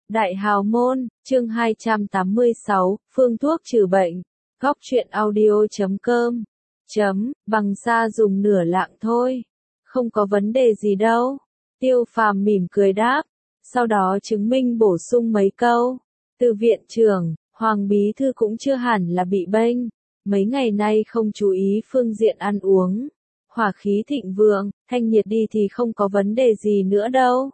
Đại Hào Môn, chương 286, phương thuốc trừ bệnh. Góc truyện audio.com. Bằng xa dùng nửa lạng thôi. Không có vấn đề gì đâu. Tiêu Phàm mỉm cười đáp. Sau đó chứng minh bổ sung mấy câu. Từ viện trưởng, Hoàng Bí Thư cũng chưa hẳn là bị bênh. Mấy ngày nay không chú ý phương diện ăn uống. Hỏa khí thịnh vượng, thanh nhiệt đi thì không có vấn đề gì nữa đâu.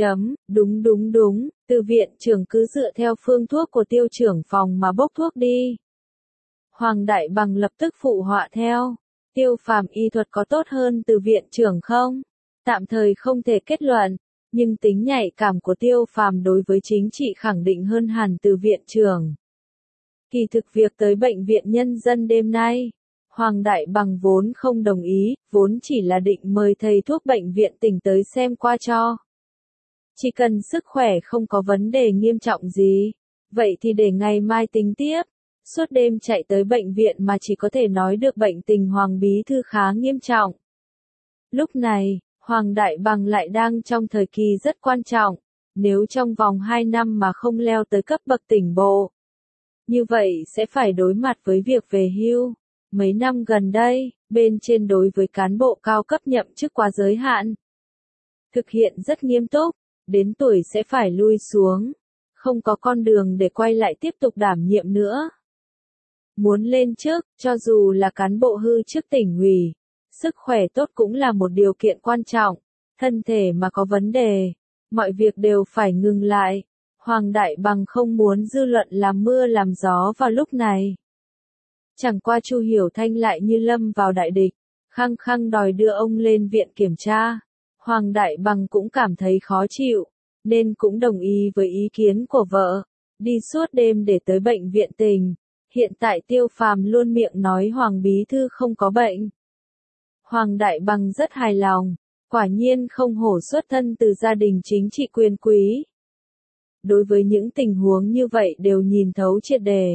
Đúng, từ viện trưởng cứ dựa theo phương thuốc của tiêu trưởng phòng mà bốc thuốc đi. Hoàng Đại Bằng lập tức phụ họa theo. Tiêu Phàm y thuật có tốt hơn từ viện trưởng không? Tạm thời không thể kết luận, nhưng tính nhạy cảm của Tiêu Phàm đối với chính trị khẳng định hơn hẳn từ viện trưởng. Kỳ thực việc tới bệnh viện nhân dân đêm nay, Hoàng Đại Bằng vốn không đồng ý, vốn chỉ là định mời thầy thuốc bệnh viện tỉnh tới xem qua cho. Chỉ cần sức khỏe không có vấn đề nghiêm trọng gì, vậy thì để ngày mai tính tiếp. Suốt đêm chạy tới bệnh viện mà chỉ có thể nói được bệnh tình Hoàng Bí Thư khá nghiêm trọng. Lúc này, Hoàng Đại Bằng lại đang trong thời kỳ rất quan trọng, nếu trong vòng 2 năm mà không leo tới cấp bậc tỉnh bộ. Như vậy sẽ phải đối mặt với việc về hưu. Mấy năm gần đây, bên trên đối với cán bộ cao cấp nhậm chức quá giới hạn. Thực hiện rất nghiêm túc, đến tuổi sẽ phải lui xuống. Không có con đường để quay lại tiếp tục đảm nhiệm nữa. Muốn lên chức, cho dù là cán bộ hư chức tỉnh ủy, sức khỏe tốt cũng là một điều kiện quan trọng. Thân thể mà có vấn đề, mọi việc đều phải ngừng lại. Hoàng Đại Bằng không muốn dư luận làm mưa làm gió vào lúc này. Chẳng qua Chu Hiểu Thanh lại như lâm vào đại địch, khăng khăng đòi đưa ông lên viện kiểm tra. Hoàng Đại Bằng cũng cảm thấy khó chịu, nên cũng đồng ý với ý kiến của vợ, đi suốt đêm để tới bệnh viện tỉnh. Hiện tại Tiêu Phàm luôn miệng nói Hoàng Bí Thư không có bệnh. Hoàng Đại Bằng rất hài lòng, quả nhiên không hổ xuất thân từ gia đình chính trị quyền quý. Đối với những tình huống như vậy đều nhìn thấu triệt đề.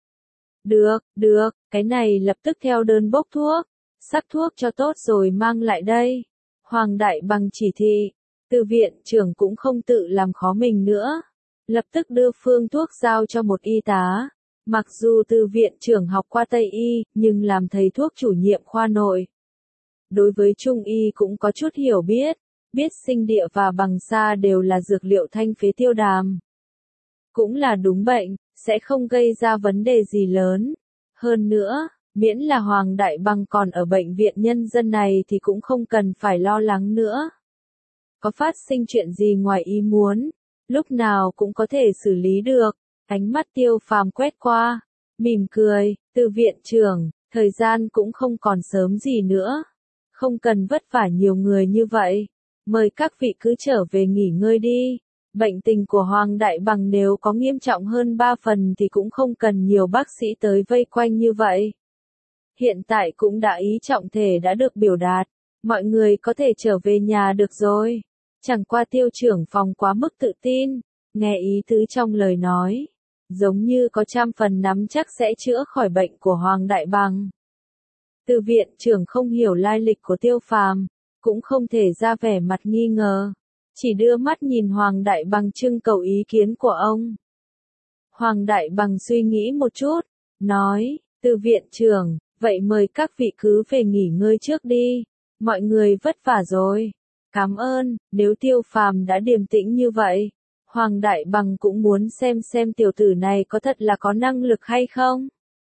Được, cái này lập tức theo đơn bốc thuốc, sắc thuốc cho tốt rồi mang lại đây. Hoàng Đại Bằng chỉ thị, từ viện trưởng cũng không tự làm khó mình nữa. Lập tức đưa phương thuốc giao cho một y tá. Mặc dù từ viện trưởng học qua Tây Y, nhưng làm thầy thuốc chủ nhiệm khoa nội. Đối với Trung Y cũng có chút hiểu biết sinh địa và bằng sa đều là dược liệu thanh phế tiêu đàm. Cũng là đúng bệnh, sẽ không gây ra vấn đề gì lớn. Hơn nữa, miễn là Hoàng Đại Bằng còn ở bệnh viện nhân dân này thì cũng không cần phải lo lắng nữa. Có phát sinh chuyện gì ngoài ý muốn, lúc nào cũng có thể xử lý được. Ánh mắt Tiêu Phàm quét qua, mỉm cười, từ viện trưởng, thời gian cũng không còn sớm gì nữa. Không cần vất vả nhiều người như vậy. Mời các vị cứ trở về nghỉ ngơi đi. Bệnh tình của Hoàng Đại Bằng nếu có nghiêm trọng hơn 3 phần thì cũng không cần nhiều bác sĩ tới vây quanh như vậy. Hiện tại cũng đã ý trọng thể đã được biểu đạt. Mọi người có thể trở về nhà được rồi. Chẳng qua tiêu trưởng phòng quá mức tự tin. Nghe ý tứ trong lời nói, giống như có 100% nắm chắc sẽ chữa khỏi bệnh của Hoàng Đại Bằng. Từ viện trưởng không hiểu lai lịch của Tiêu Phàm, cũng không thể ra vẻ mặt nghi ngờ, chỉ đưa mắt nhìn Hoàng Đại Bằng trưng cầu ý kiến của ông. Hoàng Đại Bằng suy nghĩ một chút, nói, từ viện trưởng, vậy mời các vị cứ về nghỉ ngơi trước đi, mọi người vất vả rồi. Cảm ơn, nếu Tiêu Phàm đã điềm tĩnh như vậy. Hoàng Đại Bằng cũng muốn xem tiểu tử này có thật là có năng lực hay không.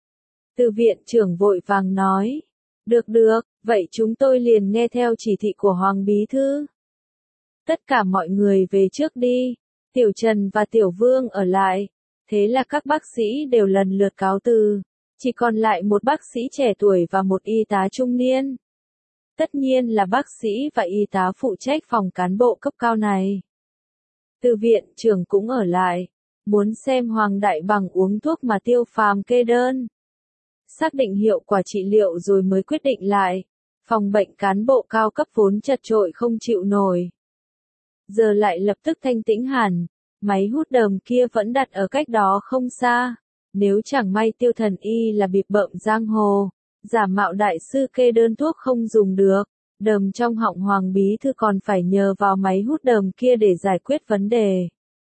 Từ viện trưởng vội vàng nói. Được, vậy chúng tôi liền nghe theo chỉ thị của Hoàng Bí Thư. Tất cả mọi người về trước đi. Tiểu Trần và Tiểu Vương ở lại. Thế là các bác sĩ đều lần lượt cáo từ. Chỉ còn lại một bác sĩ trẻ tuổi và một y tá trung niên. Tất nhiên là bác sĩ và y tá phụ trách phòng cán bộ cấp cao này. Từ viện trưởng cũng ở lại, muốn xem Hoàng Đại Bằng uống thuốc mà Tiêu Phàm kê đơn. Xác định hiệu quả trị liệu rồi mới quyết định lại. Phòng bệnh cán bộ cao cấp vốn chật chội không chịu nổi. Giờ lại lập tức thanh tĩnh hẳn, máy hút đờm kia vẫn đặt ở cách đó không xa. Nếu chẳng may Tiêu Thần Y là bịp bợm giang hồ, giả mạo đại sư kê đơn thuốc không dùng được. Đờm trong họng Hoàng Bí Thư còn phải nhờ vào máy hút đờm kia để giải quyết vấn đề.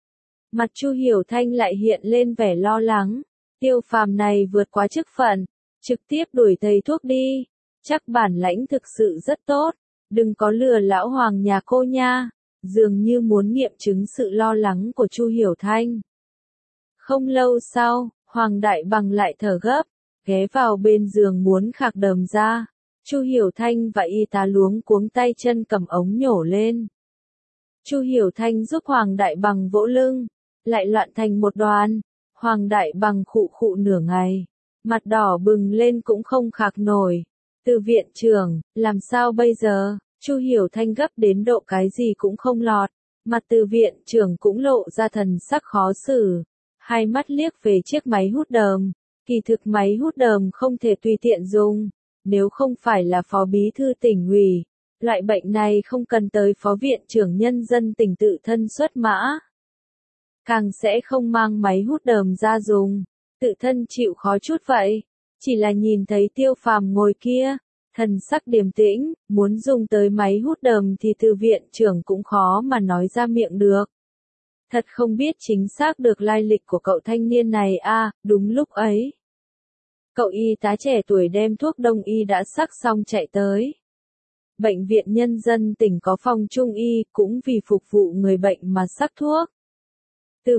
Mặt Chu Hiểu Thanh lại hiện lên vẻ lo lắng. Tiêu Phàm này vượt quá chức phận, trực tiếp đuổi thầy thuốc đi. Chắc bản lãnh thực sự rất tốt, đừng có lừa lão hoàng nhà cô nha. Dường như muốn nghiệm chứng sự lo lắng của Chu Hiểu Thanh. Không lâu sau, Hoàng Đại Bằng lại thở gấp, ghé vào bên giường muốn khạc đờm ra. Chu Hiểu Thanh và y tá luống cuống tay chân cầm ống nhổ lên. Chu Hiểu Thanh giúp Hoàng Đại Bằng vỗ lưng, lại loạn thành một đoàn. Hoàng Đại Bằng khụ khụ nửa ngày, mặt đỏ bừng lên cũng không khạc nổi. Từ viện trưởng, làm sao bây giờ? Chu Hiểu Thanh gấp đến độ cái gì cũng không lọt. Mặt từ viện trưởng cũng lộ ra thần sắc khó xử. Hai mắt liếc về chiếc máy hút đờm. Kỳ thực máy hút đờm không thể tùy tiện dùng. Nếu không phải là phó bí thư tỉnh ủy, loại bệnh này không cần tới phó viện trưởng nhân dân tỉnh tự thân xuất mã. Càng sẽ không mang máy hút đờm ra dùng, tự thân chịu khó chút vậy. Chỉ là nhìn thấy Tiêu Phàm ngồi kia, thần sắc điềm tĩnh, muốn dùng tới máy hút đờm thì từ viện trưởng cũng khó mà nói ra miệng được. Thật không biết chính xác được lai lịch của cậu thanh niên này à, đúng lúc ấy. Cậu y tá trẻ tuổi đem thuốc đông y đã sắc xong chạy tới. Bệnh viện nhân dân tỉnh có phòng trung y cũng vì phục vụ người bệnh mà sắc thuốc. Từ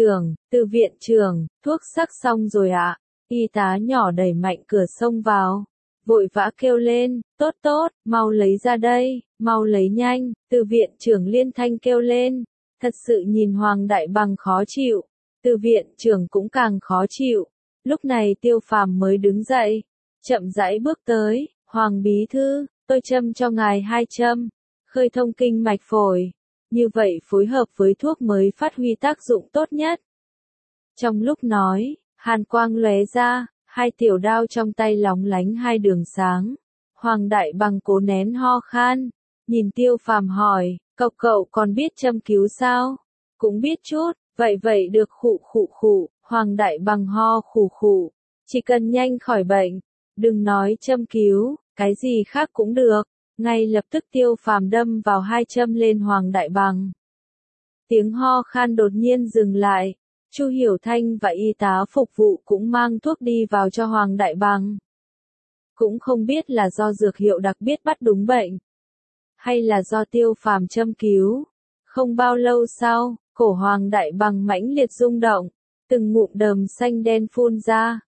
viện trưởng, thuốc sắc xong rồi ạ. Y tá nhỏ đẩy mạnh cửa xông vào. Vội vã kêu lên, tốt tốt, mau lấy ra đây, mau lấy nhanh. Từ viện trưởng liên thanh kêu lên. Thật sự nhìn Hoàng Đại Bằng khó chịu. Từ viện trưởng cũng càng khó chịu. Lúc này Tiêu Phàm mới đứng dậy, chậm rãi bước tới. Hoàng bí thư, tôi châm cho ngài 2 châm, khơi thông kinh mạch phổi. Như vậy phối hợp với thuốc mới phát huy tác dụng tốt nhất. Trong lúc nói, hàn quang lóe ra, 2 tiểu đao trong tay lóng lánh 2 đường sáng. Hoàng Đại Bằng cố nén ho khan, nhìn Tiêu Phàm hỏi, cậu còn biết châm cứu sao? Cũng biết chút, vậy được khụ khụ. Hoàng Đại Bằng ho khụ khụ, chỉ cần nhanh khỏi bệnh, đừng nói châm cứu, cái gì khác cũng được. Ngay lập tức Tiêu Phàm đâm vào 2 châm lên Hoàng Đại Bằng. Tiếng ho khan đột nhiên dừng lại. Chu Hiểu Thanh và y tá phục vụ cũng mang thuốc đi vào cho Hoàng Đại Bằng. Cũng không biết là do dược hiệu đặc biệt bắt đúng bệnh, hay là do Tiêu Phàm châm cứu. Không bao lâu sau, cổ Hoàng Đại Bằng mãnh liệt rung động, từng ngụm đờm xanh đen phun ra.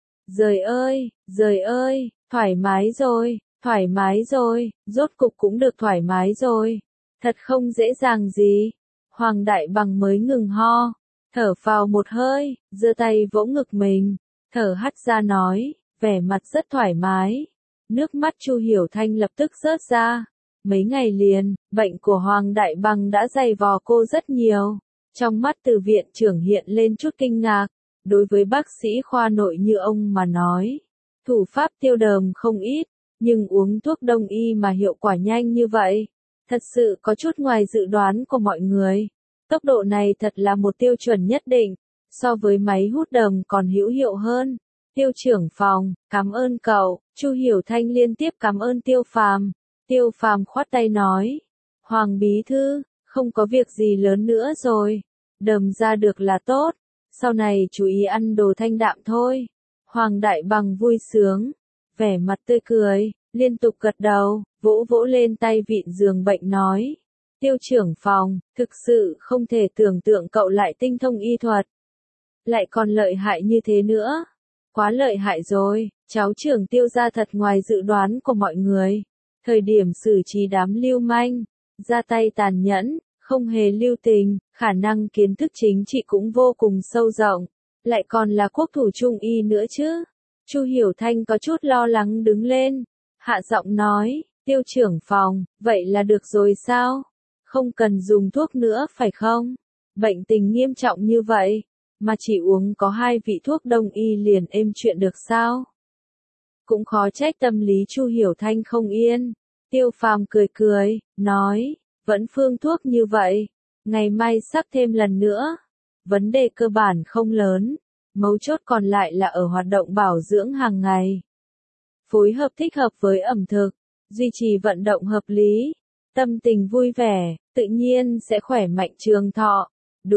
Giời ơi, thoải mái rồi, rốt cục cũng được thoải mái rồi. Thật không dễ dàng gì. Hoàng Đại Bằng mới ngừng ho, thở phào một hơi, giơ tay vỗ ngực mình, thở hắt ra nói, vẻ mặt rất thoải mái. Nước mắt Chu Hiểu Thanh lập tức rớt ra. Mấy ngày liền, bệnh của Hoàng Đại Bằng đã dày vò cô rất nhiều. Trong mắt từ viện trưởng hiện lên chút kinh ngạc. Đối với bác sĩ khoa nội như ông mà nói, thủ pháp tiêu đờm không ít, nhưng uống thuốc đông y mà hiệu quả nhanh như vậy, thật sự có chút ngoài dự đoán của mọi người. Tốc độ này thật là một tiêu chuẩn nhất định, so với máy hút đờm còn hữu hiệu hơn. Tiêu trưởng phòng, cảm ơn cậu. Chu Hiểu Thanh liên tiếp cảm ơn Tiêu Phàm. Tiêu Phàm khoát tay nói, Hoàng bí thư, không có việc gì lớn nữa rồi, đờm ra được là tốt, sau này chú ý ăn đồ thanh đạm thôi. Hoàng Đại Bằng vui sướng, vẻ mặt tươi cười, liên tục gật đầu, vỗ lên tay vịn giường bệnh nói, Tiêu trưởng phòng, thực sự không thể tưởng tượng cậu lại tinh thông y thuật, lại còn lợi hại như thế nữa. Quá lợi hại rồi, cháu trưởng Tiêu gia thật ngoài dự đoán của mọi người. Thời điểm xử trí đám lưu manh, ra tay tàn nhẫn, không hề lưu tình, khả năng kiến thức chính trị cũng vô cùng sâu rộng, lại còn là quốc thủ trung y nữa chứ. Chu Hiểu Thanh có chút lo lắng đứng lên, hạ giọng nói, Tiêu trưởng phòng, vậy là được rồi sao? Không cần dùng thuốc nữa phải không? Bệnh tình nghiêm trọng như vậy, mà chỉ uống có 2 vị thuốc đông y liền êm chuyện được sao? Cũng khó trách tâm lý Chu Hiểu Thanh không yên. Tiêu Phàm cười, nói, vẫn phương thuốc như vậy, ngày mai sắc thêm lần nữa. Vấn đề cơ bản không lớn, mấu chốt còn lại là ở hoạt động bảo dưỡng hàng ngày. Phối hợp thích hợp với ẩm thực, duy trì vận động hợp lý, tâm tình vui vẻ, tự nhiên sẽ khỏe mạnh trường thọ. Đúng,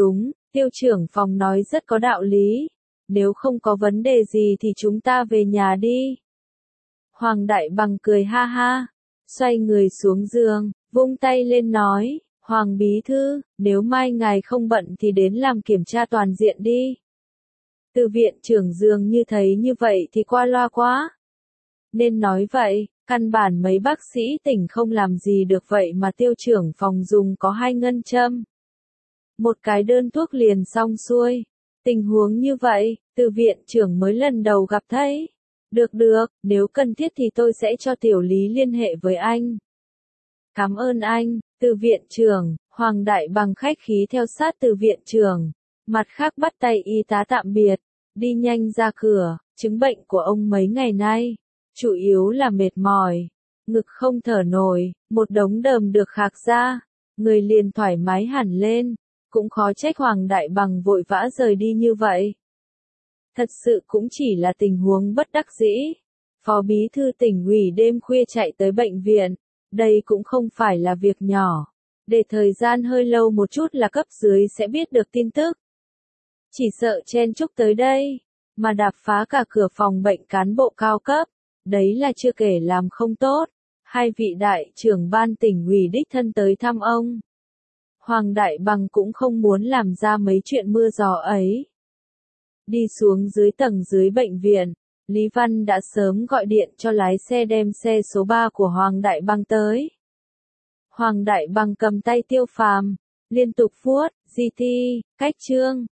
Tiêu trưởng phòng nói rất có đạo lý. Nếu không có vấn đề gì thì chúng ta về nhà đi. Hoàng Đại Bằng cười ha ha. Xoay người xuống giường, vung tay lên nói. Hoàng bí thư, nếu mai ngài không bận thì đến làm kiểm tra toàn diện đi. Từ viện trưởng dường như thấy như vậy thì qua loa quá. Nên nói vậy, căn bản mấy bác sĩ tỉnh không làm gì được vậy mà tiêu trưởng phòng dùng có 2 ngân châm. Một cái đơn thuốc liền xong xuôi. Tình huống như vậy, từ viện trưởng mới lần đầu gặp thấy. Được, nếu cần thiết thì tôi sẽ cho tiểu lý liên hệ với anh. Cảm ơn anh, từ viện trưởng. Hoàng Đại Bằng khách khí theo sát từ viện trưởng. Mặt khác bắt tay y tá tạm biệt. Đi nhanh ra cửa, chứng bệnh của ông mấy ngày nay. Chủ yếu là mệt mỏi. Ngực không thở nổi, một đống đờm được khạc ra. Người liền thoải mái hẳn lên. Cũng khó trách Hoàng Đại Bằng vội vã rời đi như vậy. Thật sự cũng chỉ là tình huống bất đắc dĩ. Phó bí thư tỉnh ủy đêm khuya chạy tới bệnh viện. Đây cũng không phải là việc nhỏ. Để thời gian hơi lâu một chút là cấp dưới sẽ biết được tin tức. Chỉ sợ chen chúc tới đây, mà đạp phá cả cửa phòng bệnh cán bộ cao cấp. Đấy là chưa kể làm không tốt. 2 vị đại trưởng ban tỉnh ủy đích thân tới thăm ông. Hoàng Đại Bằng cũng không muốn làm ra mấy chuyện mưa gió ấy. Đi xuống dưới tầng dưới bệnh viện, Lý Văn đã sớm gọi điện cho lái xe đem xe số 3 của Hoàng Đại Bằng tới. Hoàng Đại Bằng cầm tay Tiêu Phàm, liên tục vuốt, GT, cách chương.